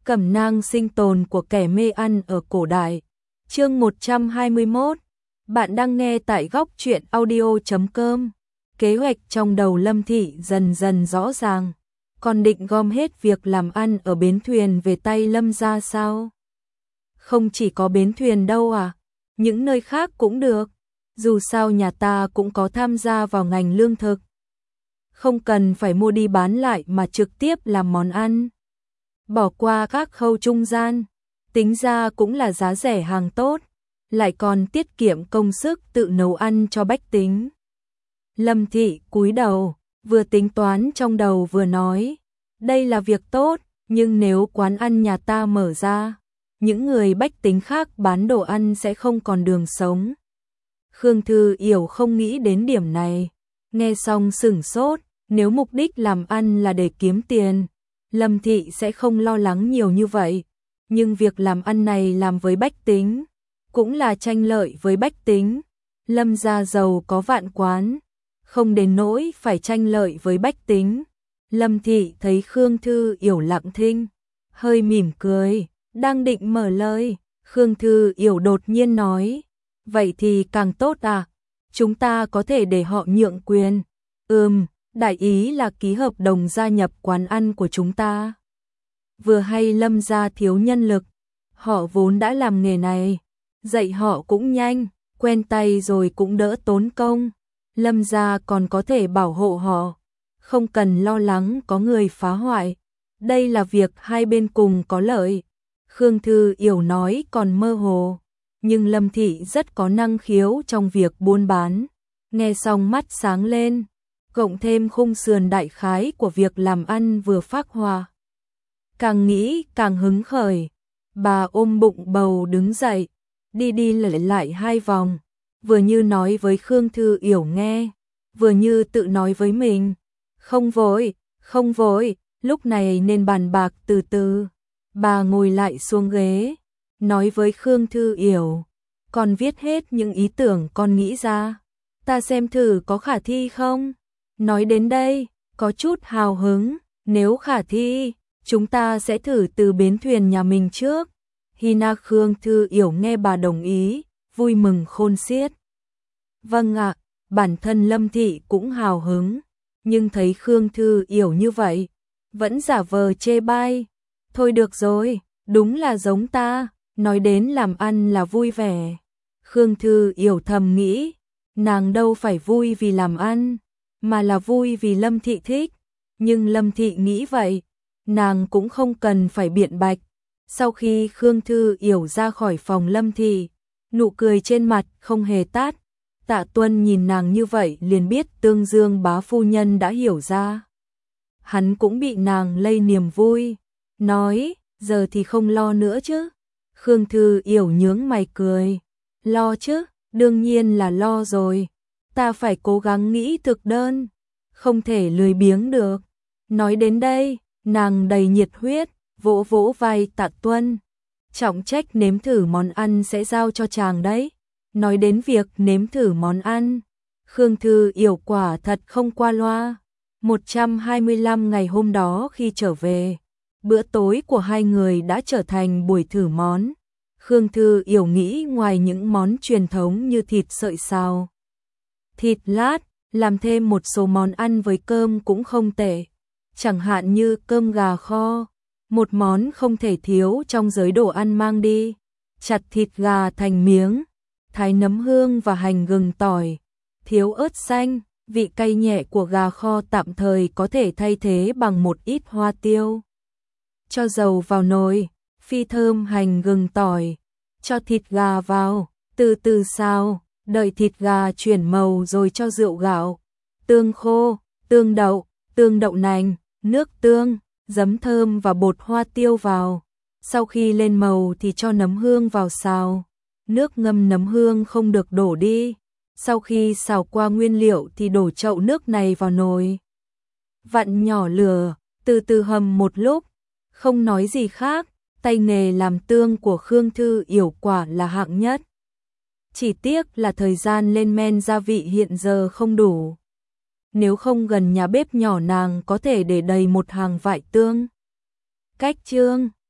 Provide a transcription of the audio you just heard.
Cẩm nang sinh tồn của kẻ mê ăn ở cổ đại. Chương 121. Bạn đang nghe tại góc truyện audio.com. Kế hoạch trong đầu Lâm Thị dần dần rõ ràng. Còn định gom hết việc làm ăn ở bến thuyền về tay Lâm gia sao? Không chỉ có bến thuyền đâu à, những nơi khác cũng được. Dù sao nhà ta cũng có tham gia vào ngành lương thực. Không cần phải mua đi bán lại mà trực tiếp làm món ăn. Bỏ qua các khâu trung gian, tính ra cũng là giá rẻ hàng tốt, lại còn tiết kiệm công sức tự nấu ăn cho bách tính. Lâm Thị cúi đầu, vừa tính toán trong đầu vừa nói, đây là việc tốt, nhưng nếu quán ăn nhà ta mở ra, những người bách tính khác bán đồ ăn sẽ không còn đường sống. Khương Thư Yểu không nghĩ đến điểm này, nghe xong sửng sốt, nếu mục đích làm ăn là để kiếm tiền, Lâm Thị sẽ không lo lắng nhiều như vậy, nhưng việc làm ăn này làm với bách tính, cũng là tranh lợi với bách tính. Lâm gia giàu có vạn quán, không đến nỗi phải tranh lợi với bách tính. Lâm Thị thấy Khương Thư Yểu lặng thinh, hơi mỉm cười, đang định mở lời, Khương Thư Yểu đột nhiên nói, vậy thì càng tốt à, chúng ta có thể để họ nhượng quyền. Đại ý là ký hợp đồng gia nhập quán ăn của chúng ta. Vừa hay Lâm gia thiếu nhân lực, họ vốn đã làm nghề này, dạy họ cũng nhanh, quen tay rồi cũng đỡ tốn công. Lâm gia còn có thể bảo hộ họ, không cần lo lắng có người phá hoại. Đây là việc hai bên cùng có lợi. Khương Thư Yểu nói còn mơ hồ, nhưng Lâm Thị rất có năng khiếu trong việc buôn bán. Nghe xong mắt sáng lên, cộng thêm khung sườn đại khái của việc làm ăn vừa phác họa. Càng nghĩ càng hứng khởi, bà ôm bụng bầu đứng dậy, đi đi lại lại hai vòng, vừa như nói với Khương Thư Yểu nghe, vừa như tự nói với mình, không vội, lúc này nên bàn bạc từ từ. Bà ngồi lại xuống ghế, nói với Khương Thư Yểu, con viết hết những ý tưởng con nghĩ ra, ta xem thử có khả thi không? Nói đến đây, có chút hào hứng, nếu khả thi, chúng ta sẽ thử từ bến thuyền nhà mình trước. Hina Khương Thư Yểu nghe bà đồng ý, vui mừng khôn xiết. Vâng ạ, bản thân Lâm Thị cũng hào hứng, nhưng thấy Khương Thư Yểu như vậy, vẫn giả vờ chê bai. Thôi được rồi, đúng là giống ta, nói đến làm ăn là vui vẻ. Khương Thư Yểu thầm nghĩ, nàng đâu phải vui vì làm ăn, mà là vui vì Lâm Thị thích. Nhưng Lâm Thị nghĩ vậy, nàng cũng không cần phải biện bạch. Sau khi Khương Thư Yểu ra khỏi phòng Lâm Thị, nụ cười trên mặt không hề tát. Tạ Tuân nhìn nàng như vậy liền biết Tương Dương bá phu nhân đã hiểu ra. Hắn cũng bị nàng lây niềm vui, nói, giờ thì không lo nữa chứ. Khương Thư Yểu nhướng mày cười, lo chứ, đương nhiên là lo rồi. Ta phải cố gắng nghĩ thực đơn, không thể lười biếng được. Nói đến đây, nàng đầy nhiệt huyết, vỗ vỗ vai Tạ Tuân. Trọng trách nếm thử món ăn sẽ giao cho chàng đấy. Nói đến việc nếm thử món ăn, Khương Thư Yểu quả thật không qua loa. 125 ngày hôm đó khi trở về, bữa tối của hai người đã trở thành buổi thử món. Khương Thư Yểu nghĩ ngoài những món truyền thống như thịt sợi xào, thịt lát, làm thêm một số món ăn với cơm cũng không tệ. Chẳng hạn như cơm gà kho, một món không thể thiếu trong giới đồ ăn mang đi. Chặt thịt gà thành miếng, thái nấm hương và hành gừng tỏi, thiếu ớt xanh, vị cay nhẹ của gà kho tạm thời có thể thay thế bằng một ít hoa tiêu. Cho dầu vào nồi, phi thơm hành gừng tỏi, cho thịt gà vào, từ từ xào, đợi thịt gà chuyển màu rồi cho rượu gạo, tương khô, tương đậu nành, nước tương, giấm thơm và bột hoa tiêu vào. Sau khi lên màu thì cho nấm hương vào xào. Nước ngâm nấm hương không được đổ đi. Sau khi xào qua nguyên liệu thì đổ chậu nước này vào nồi. Vặn nhỏ lửa, từ từ hầm một lúc. Không nói gì khác, tay nghề làm tương của Khương Thư Yểu quả là hạng nhất. Chỉ tiếc là thời gian lên men gia vị hiện giờ không đủ. Nếu không gần nhà bếp nhỏ nàng có thể để đầy một hàng vại tương. Cách chương